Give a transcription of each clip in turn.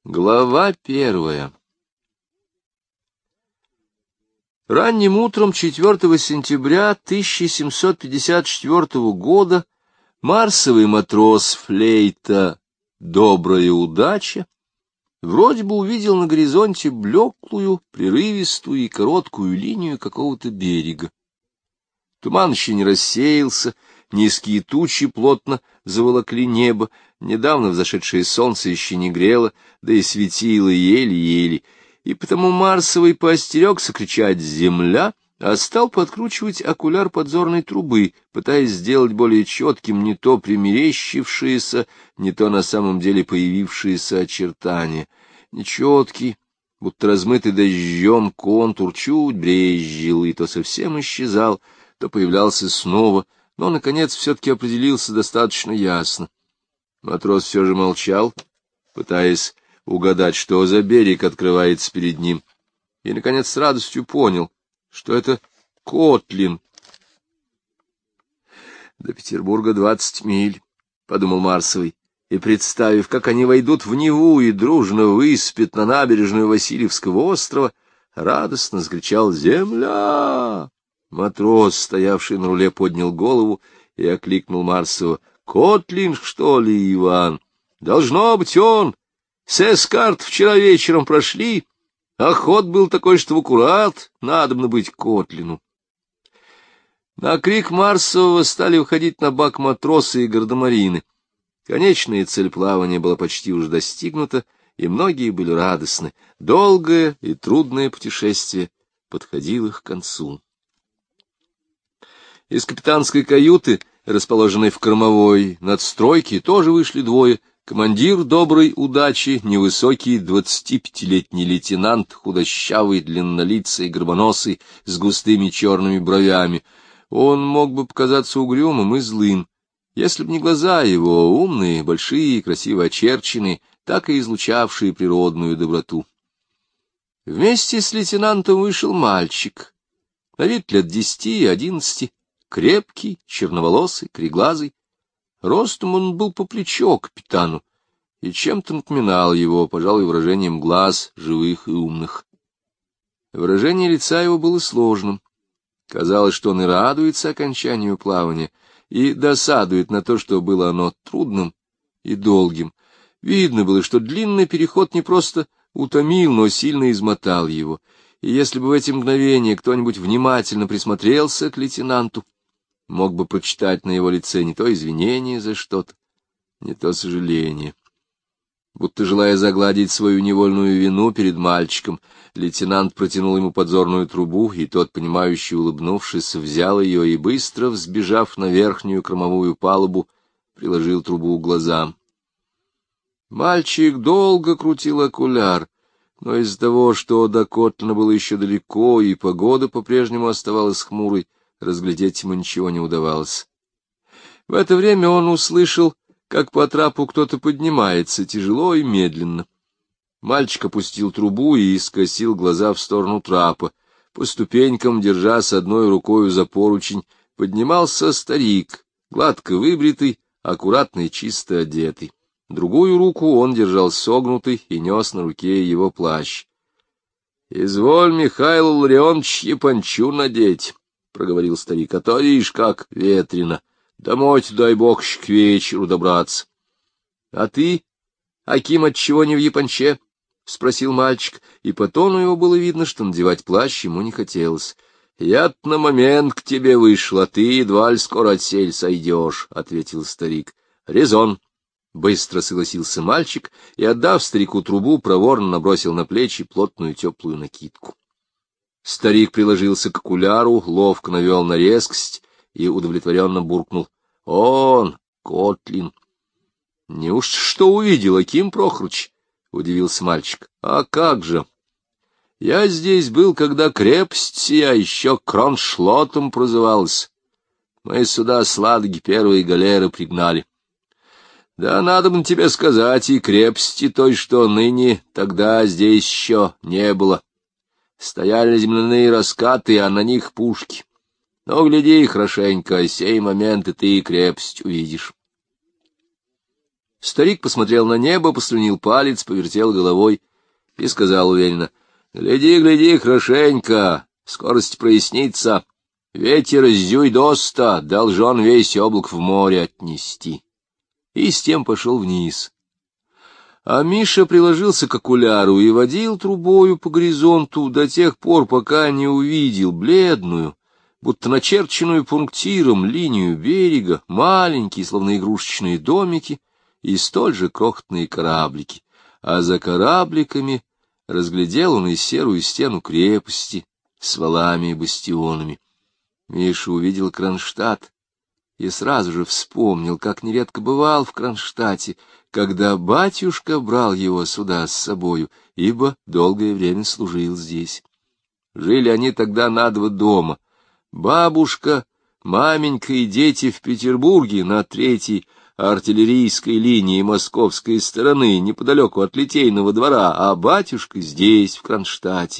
Глава 1. Ранним утром 4 сентября 1754 года марсовый матрос флейта «Добрая удача» вроде бы увидел на горизонте блеклую, прерывистую и короткую линию какого-то берега. Туман еще не рассеялся, низкие тучи плотно заволокли небо, недавно взошедшее солнце еще не грело, да и светило еле-еле, и потому Марсовый поостерегся кричать «Земля!», а стал подкручивать окуляр подзорной трубы, пытаясь сделать более четким не то примерещившиеся, не то на самом деле появившиеся очертания. Нечеткий, будто размытый дождем, контур чуть брезжил и то совсем исчезал, то появлялся снова, но, наконец, все-таки определился достаточно ясно. Матрос все же молчал, пытаясь угадать, что за берег открывается перед ним, и, наконец, с радостью понял, что это Котлин. «До Петербурга 20 миль», — подумал Марсовый, и, представив, как они войдут в Неву и дружно выспят на набережную Васильевского острова, радостно закричал «Земля!». Матрос, стоявший на руле, поднял голову и окликнул Марсова: «Котлин, что ли, Иван? Должно быть он. С эскарт вчера вечером прошли, а ход был такой, что в аккурат надобно быть Котлину». На крик Марсового стали выходить на бак матросы и гардемарины. Конечная цель плавания была почти уже достигнута, и многие были радостны. Долгое и трудное путешествие подходило к концу. Из капитанской каюты, расположенной в кормовой надстройке, тоже вышли двое: командир «Доброй удачи», невысокий 25-летний лейтенант, худощавый, длиннолицый, горбоносый, с густыми черными бровями. Он мог бы показаться угрюмым и злым, если б не глаза его, умные, большие, красиво очерченные, так и излучавшие природную доброту. Вместе с лейтенантом вышел мальчик, на вид лет 10-11, крепкий, черноволосый, кореглазый. Ростом он был по плечо капитану и чем-то напоминал его, пожалуй, выражением глаз, живых и умных. Выражение лица его было сложным. Казалось, что он и радуется окончанию плавания, и досадует на то, что было оно трудным и долгим. Видно было, что длинный переход не просто утомил, но сильно измотал его, и если бы в эти мгновения кто-нибудь внимательно присмотрелся к лейтенанту, мог бы прочитать на его лице не то извинение за что-то, не то сожаление. Будто желая загладить свою невольную вину перед мальчиком, лейтенант протянул ему подзорную трубу, и тот, понимающе улыбнувшись, взял ее и, быстро взбежав на верхнюю кормовую палубу, приложил трубу к глазам. Мальчик долго крутил окуляр, но из-за того, что до Котлина было еще далеко, и погода по-прежнему оставалась хмурой, разглядеть ему ничего не удавалось. В это время он услышал, как по трапу кто-то поднимается, тяжело и медленно. Мальчик опустил трубу и скосил глаза в сторону трапа. По ступенькам, держась одной рукою за поручень, поднимался старик, гладко выбритый, аккуратно и чисто одетый. Другую руку он держал согнутый и нес на руке его плащ. — Изволь, Михаил Ларионович, япончу надеть, — проговорил старик, — а то, видишь, как ветрено. Домой-то, дай бог, к вечеру добраться. — А ты, Аким, отчего не в японче? — спросил мальчик, и по тону его было видно, что надевать плащ ему не хотелось. — Я-то на момент к тебе вышел, а ты едва ли скоро отсель сойдешь, — ответил старик. — Резон. Быстро согласился мальчик и, отдав старику трубу, проворно набросил на плечи плотную теплую накидку. Старик приложился к окуляру, ловко навел на резкость и удовлетворенно буркнул: — Он, Котлин. — Неужто что увидел, Аким Прохорович? — удивился мальчик. — А как же? Я здесь был, когда крепость сия еще Кроншлотом прозывалась. Мы сюда с Ладоги первые галеры пригнали. Да надо бы тебе сказать, и крепости той, что ныне, тогда здесь еще не было. Стояли земляные раскаты, а на них пушки. Но гляди хорошенько, сей момент и ты крепость увидишь. Старик посмотрел на небо, послюнил палец, повертел головой и сказал уверенно: «Гляди, гляди, хорошенько, скорость прояснится. Ветер из Зюйдоста должен весь облак в море отнести». И с тем пошел вниз. А Миша приложился к окуляру и водил трубою по горизонту до тех пор, пока не увидел бледную, будто начерченную пунктиром линию берега, маленькие, словно игрушечные домики, и столь же крохотные кораблики, а за корабликами разглядел он и серую стену крепости с валами и бастионами. Миша увидел Кронштадт и сразу же вспомнил, как нередко бывал в Кронштадте, когда батюшка брал его сюда с собою, ибо долгое время служил здесь. Жили они тогда на два дома. Бабушка, маменька и дети в Петербурге на третьей артиллерийской линии московской стороны, неподалеку от Литейного двора, а батюшка здесь, в Кронштадте.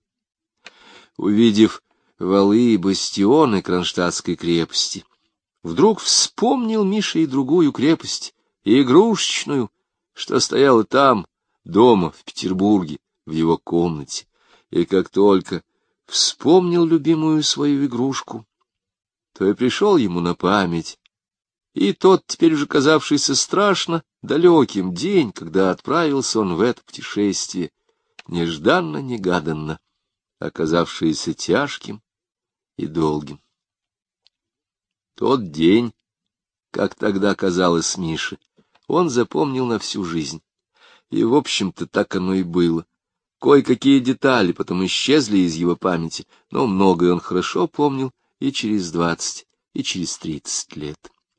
Увидев валы и бастионы Кронштадтской крепости, вдруг вспомнил Миша и другую крепость, и игрушечную, что стояла там, дома, в Петербурге, в его комнате. И как только вспомнил любимую свою игрушку, то и пришел ему на память и тот, теперь уже казавшийся страшно далеким, день, когда отправился он в это путешествие, нежданно-негаданно, оказавшееся тяжким и долгим. Тот день, как тогда казалось Мише, он запомнил на всю жизнь. И, в общем-то, так оно и было. Кое-какие детали потом исчезли из его памяти, но многое он хорошо помнил и через 20, и через 30 лет.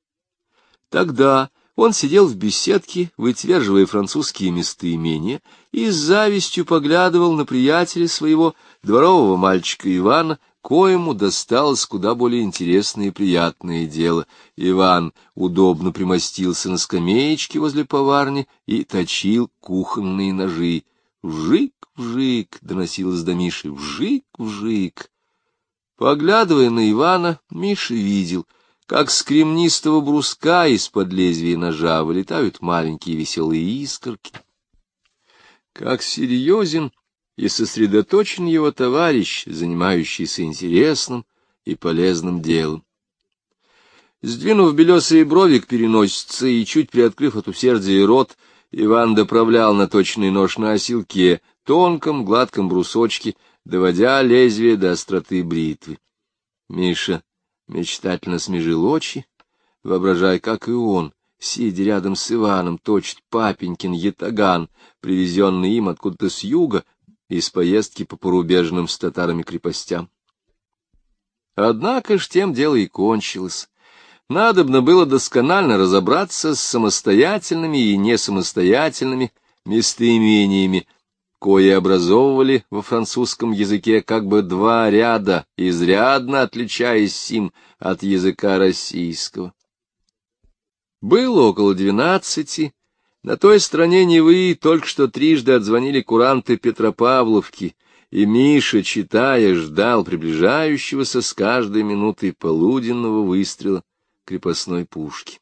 Тогда он сидел в беседке, вытверживая французские местоимения, и с завистью поглядывал на приятеля своего, дворового мальчика Ивана, коему досталось куда более интересное и приятное дело. Иван удобно примостился на скамеечке возле поварни и точил кухонные ножи. «Вжик-вжик!» — доносилось до Миши. «Вжик-вжик!» Поглядывая на Ивана, Миша видел, как с кремнистого бруска из-под лезвия ножа вылетают маленькие веселые искорки. Как серьезен и сосредоточен его товарищ, занимающийся интересным и полезным делом. Сдвинув белесые брови к переносице и чуть приоткрыв от усердия рот, Иван доправлял наточенный нож на оселке, тонком, гладком брусочке, доводя лезвие до остроты бритвы. Миша мечтательно смежил очи, воображая, как и он, сидя рядом с Иваном, точит папенькин ятаган, привезенный им откуда-то с юга, из поездки по порубежным с татарами крепостям. Однако ж тем дело и кончилось. Надобно было досконально разобраться с самостоятельными и несамостоятельными местоимениями, кои образовывали во французском языке как бы два ряда, изрядно отличаясь сим от языка российского. Было около 12, на той стороне Невы только что трижды отзвонили куранты Петропавловки, и Миша, читая, ждал приближающегося с каждой минутой полуденного выстрела крепостной пушки.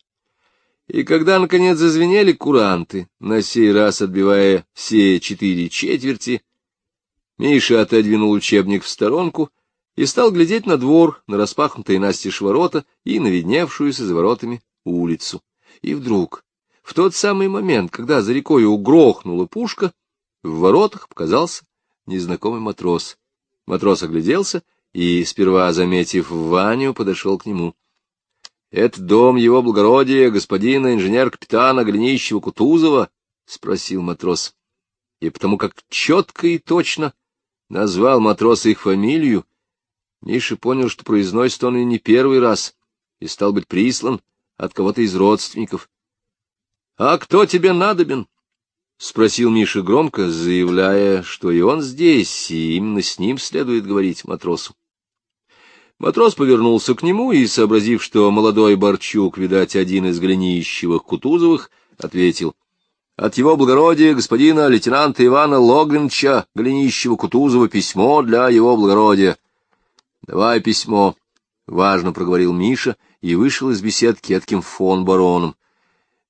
И когда, наконец, зазвенели куранты, на сей раз отбивая все 4 четверти, Миша отодвинул учебник в сторонку и стал глядеть на двор, на распахнутые настежь ворота и на видневшуюся за воротами улицу. И вдруг, в тот самый момент, когда за рекою угрохнула пушка, в воротах показался незнакомый матрос. Матрос огляделся и, сперва заметив Ваню, подошел к нему. — Это дом его благородия, господина инженер-капитана Голенищева-Кутузова? — спросил матрос. И потому как четко и точно назвал матрос их фамилию, Миша понял, что произносит он и не первый раз, и стал быть прислан от кого-то из родственников. — А кто тебе надобен? — спросил Миша громко, заявляя, что и он здесь, и именно с ним следует говорить матросу. Матрос повернулся к нему и, сообразив, что молодой Борчук, видать, один из Голенищевых-Кутузовых, ответил: — От его благородия господина лейтенанта Ивана Логвинча Голенищева-Кутузова письмо для его благородия. — Давай письмо, — важно проговорил Миша и вышел из беседки этким фон бароном. —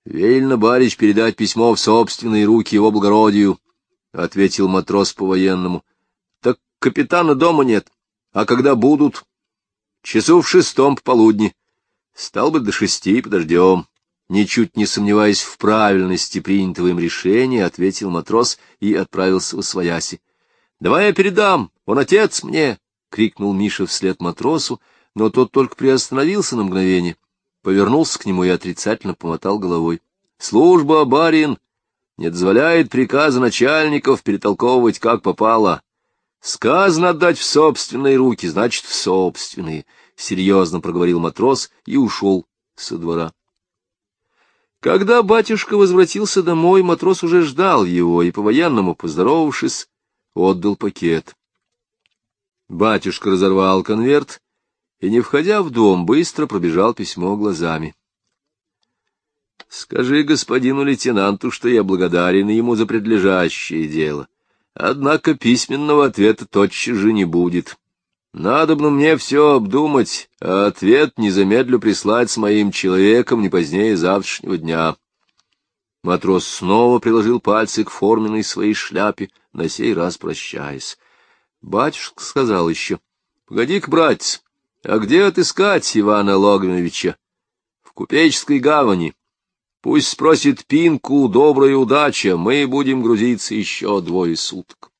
велено, барич, передать письмо в собственные руки его благородию, — ответил матрос по-военному. — Так капитана дома нет. А когда будут? — Часу в 6 пополудни. Стал бы до 6 подождем. Ничуть не сомневаясь в правильности принятого им решения, ответил матрос и отправился восвояси. — Давай я передам, он отец мне! — крикнул Миша вслед матросу, но тот только приостановился на мгновение, повернулся к нему и отрицательно помотал головой. — Служба, барин, не дозволяет приказа начальников перетолковывать как попало. Сказано отдать в собственные руки, значит, в собственные, — серьезно проговорил матрос и ушел со двора. Когда батюшка возвратился домой, матрос уже ждал его и, по-военному поздоровавшись, отдал пакет. Батюшка разорвал конверт и, не входя в дом, быстро пробежал письмо глазами. — Скажи господину лейтенанту, что я благодарен ему за предлежащее дело. Однако письменного ответа тотчас же не будет. Надобно мне все обдумать, а ответ не замедлю прислать с моим человеком не позднее завтрашнего дня. Матрос снова приложил пальцы к форменной своей шляпе, на сей раз прощаясь. Батюшка сказал еще: — Погоди-ка, братец, а где отыскать Ивана Логвиновича? — В Купеческой гавани. Пусть спросит Пинку, добрая удача, мы будем грузиться еще 2 суток.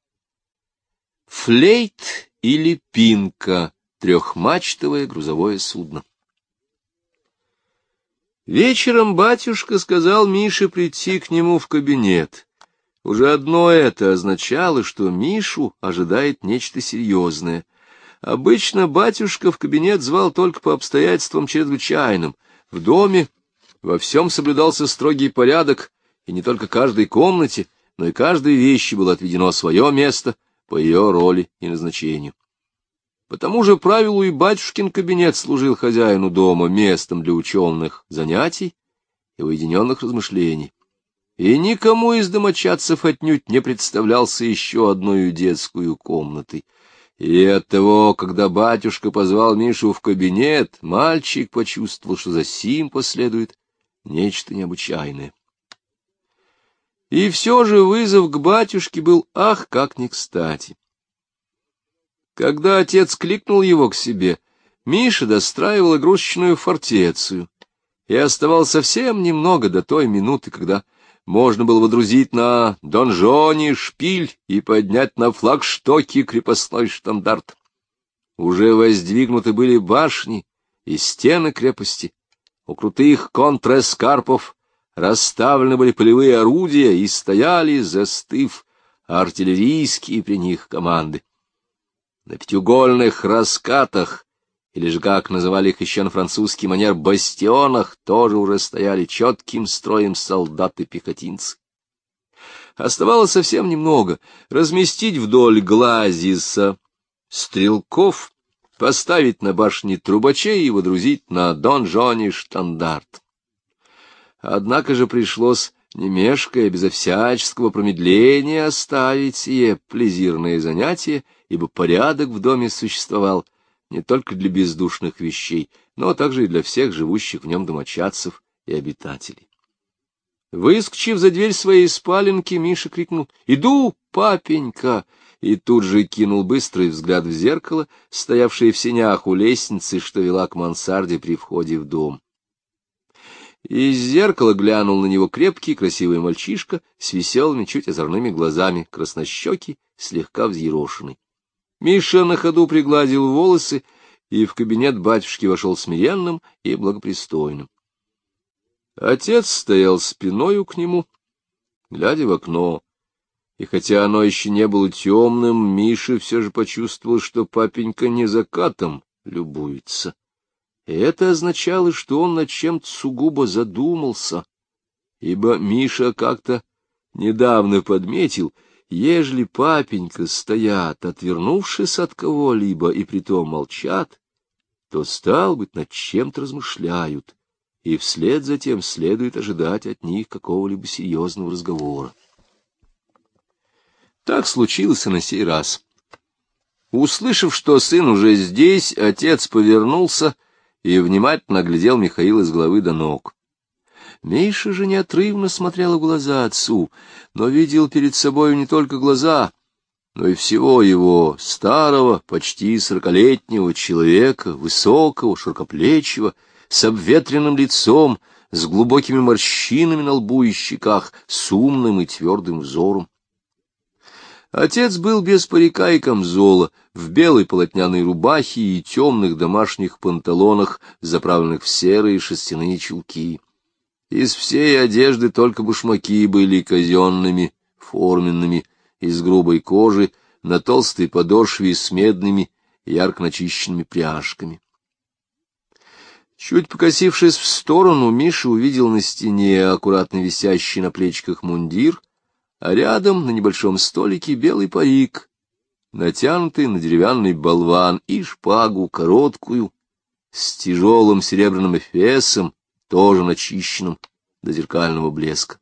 Флейт или Пинка — 3-мачтовое грузовое судно. Вечером батюшка сказал Мише прийти к нему в кабинет. Уже одно это означало, что Мишу ожидает нечто серьезное. Обычно батюшка в кабинет звал только по обстоятельствам чрезвычайным. В доме во всем соблюдался строгий порядок, и не только каждой комнате, но и каждой вещи было отведено свое место по ее роли и назначению. По тому же правилу и батюшкин кабинет служил хозяину дома местом для ученых занятий и уединенных размышлений. И никому из домочадцев отнюдь не представлялся еще одной детскую комнатой. И оттого, когда батюшка позвал Мишу в кабинет, мальчик почувствовал, что за сим последует нечто необычайное. И все же вызов к батюшке был ах, как не кстати. Когда отец кликнул его к себе, Миша достраивал игрушечную фортецию, и оставалось совсем немного до той минуты, когда можно было водрузить на донжоне шпиль и поднять на флагштоке крепостной штандарт. Уже воздвигнуты были башни и стены крепости, у крутых контрэскарпов расставлены были полевые орудия и стояли, застыв, артиллерийские при них команды. На 5-угольных раскатах, или же, как называли их еще на французский манер, бастионах, тоже уже стояли четким строем солдаты-пехотинцы. Оставалось совсем немного — разместить вдоль глазиса стрелков, поставить на башне трубачей и водрузить на донжоне штандарт. Однако же пришлось, не мешкая, безо всяческого промедления оставить сие плезирное занятие, ибо порядок в доме существовал не только для бездушных вещей, но также и для всех живущих в нем домочадцев и обитателей. Выскочив за дверь своей спаленки, Миша крикнул: «Иду, папенька!» и тут же кинул быстрый взгляд в зеркало, стоявшее в сенях у лестницы, что вела к мансарде при входе в дом. Из зеркала глянул на него крепкий, красивый мальчишка с веселыми, чуть озорными глазами, краснощекий, слегка взъерошенный. Миша на ходу пригладил волосы, и в кабинет батюшки вошел смиренным и благопристойным. Отец стоял спиною к нему, глядя в окно, и хотя оно еще не было темным, Миша все же почувствовал, что папенька не закатом любуется. И это означало, что он над чем-то сугубо задумался, ибо Миша как-то недавно подметил, ежели папенька стоят, отвернувшись от кого-либо, и притом молчат, то, стал быть, над чем-то размышляют, и вслед за тем следует ожидать от них какого-либо серьезного разговора. Так случилось и на сей раз. Услышав, что сын уже здесь, отец повернулся и внимательно оглядел Михаила с головы до ног. Миша же неотрывно смотрел в глаза отцу, но видел перед собою не только глаза, но и всего его старого, почти 40-летнего человека, высокого, широкоплечего, с обветренным лицом, с глубокими морщинами на лбу и щеках, с умным и твердым взором. Отец был без парика и камзола, в белой полотняной рубахе и темных домашних панталонах, заправленных в серые шерстяные чулки. Из всей одежды только башмаки были казенными, форменными, из грубой кожи, на толстой подошве с медными, ярко начищенными пряжками. Чуть покосившись в сторону, Миша увидел на стене аккуратно висящий на плечиках мундир, а рядом на небольшом столике белый парик, натянутый на деревянный болван, и шпагу короткую, с тяжелым серебряным эфесом, тоже начищенным до зеркального блеска.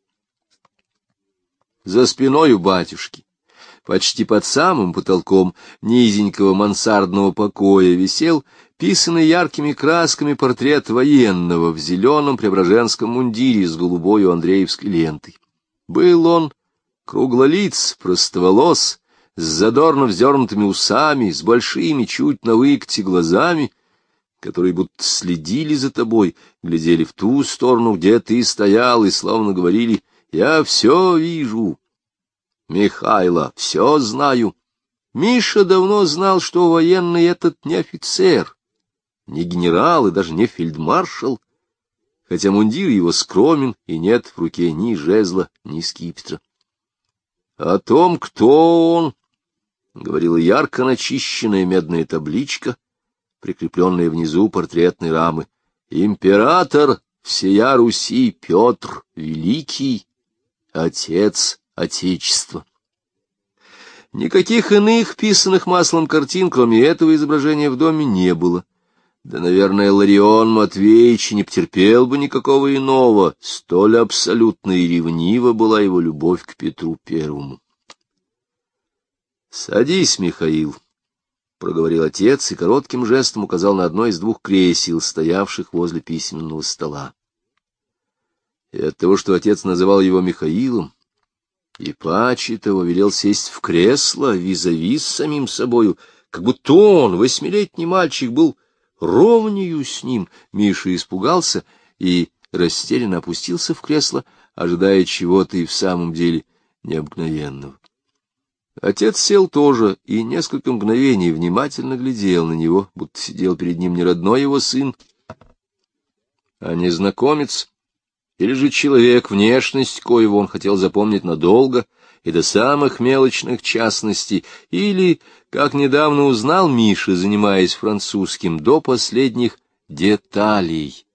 За спиной у батюшки, почти под самым потолком низенького мансардного покоя, висел писанный яркими красками портрет военного в зеленом преображенском мундире с голубой андреевской лентой. Был он круглолиц, простоволос, с задорно вздернутыми усами, с большими чуть на выкате глазами, которые будто следили за тобой, глядели в ту сторону, где ты стоял, и словно говорили: «Я все вижу, Михайло, все знаю». Миша давно знал, что военный этот не офицер, не генерал и даже не фельдмаршал, хотя мундир его скромен, и нет в руке ни жезла, ни скипетра. О том, кто он, говорила ярко начищенная медная табличка, прикрепленная внизу портретной рамы: «Император всея Руси Петр Великий, Отец Отечества». Никаких иных писанных маслом картин, кроме этого изображения, в доме не было. Да, наверное, Ларион Матвеевич не потерпел бы никакого иного, столь абсолютно и ревнива была его любовь к Петру Первому. «Садись, Михаил», — проговорил отец и коротким жестом указал на одно из двух кресел, стоявших возле письменного стола. И от того, что отец называл его Михаилом, и паче того велел сесть в кресло визави с самим собою, как будто он, 8-летний мальчик, был ровнею с ним, Миша испугался и растерянно опустился в кресло, ожидая чего-то и в самом деле необыкновенного. Отец сел тоже и несколько мгновений внимательно глядел на него, будто сидел перед ним не родной его сын, а незнакомец, или же человек, внешность коего он хотел запомнить надолго и до самых мелочных частностей, или, как недавно узнал Миша, занимаясь французским, до последних деталей,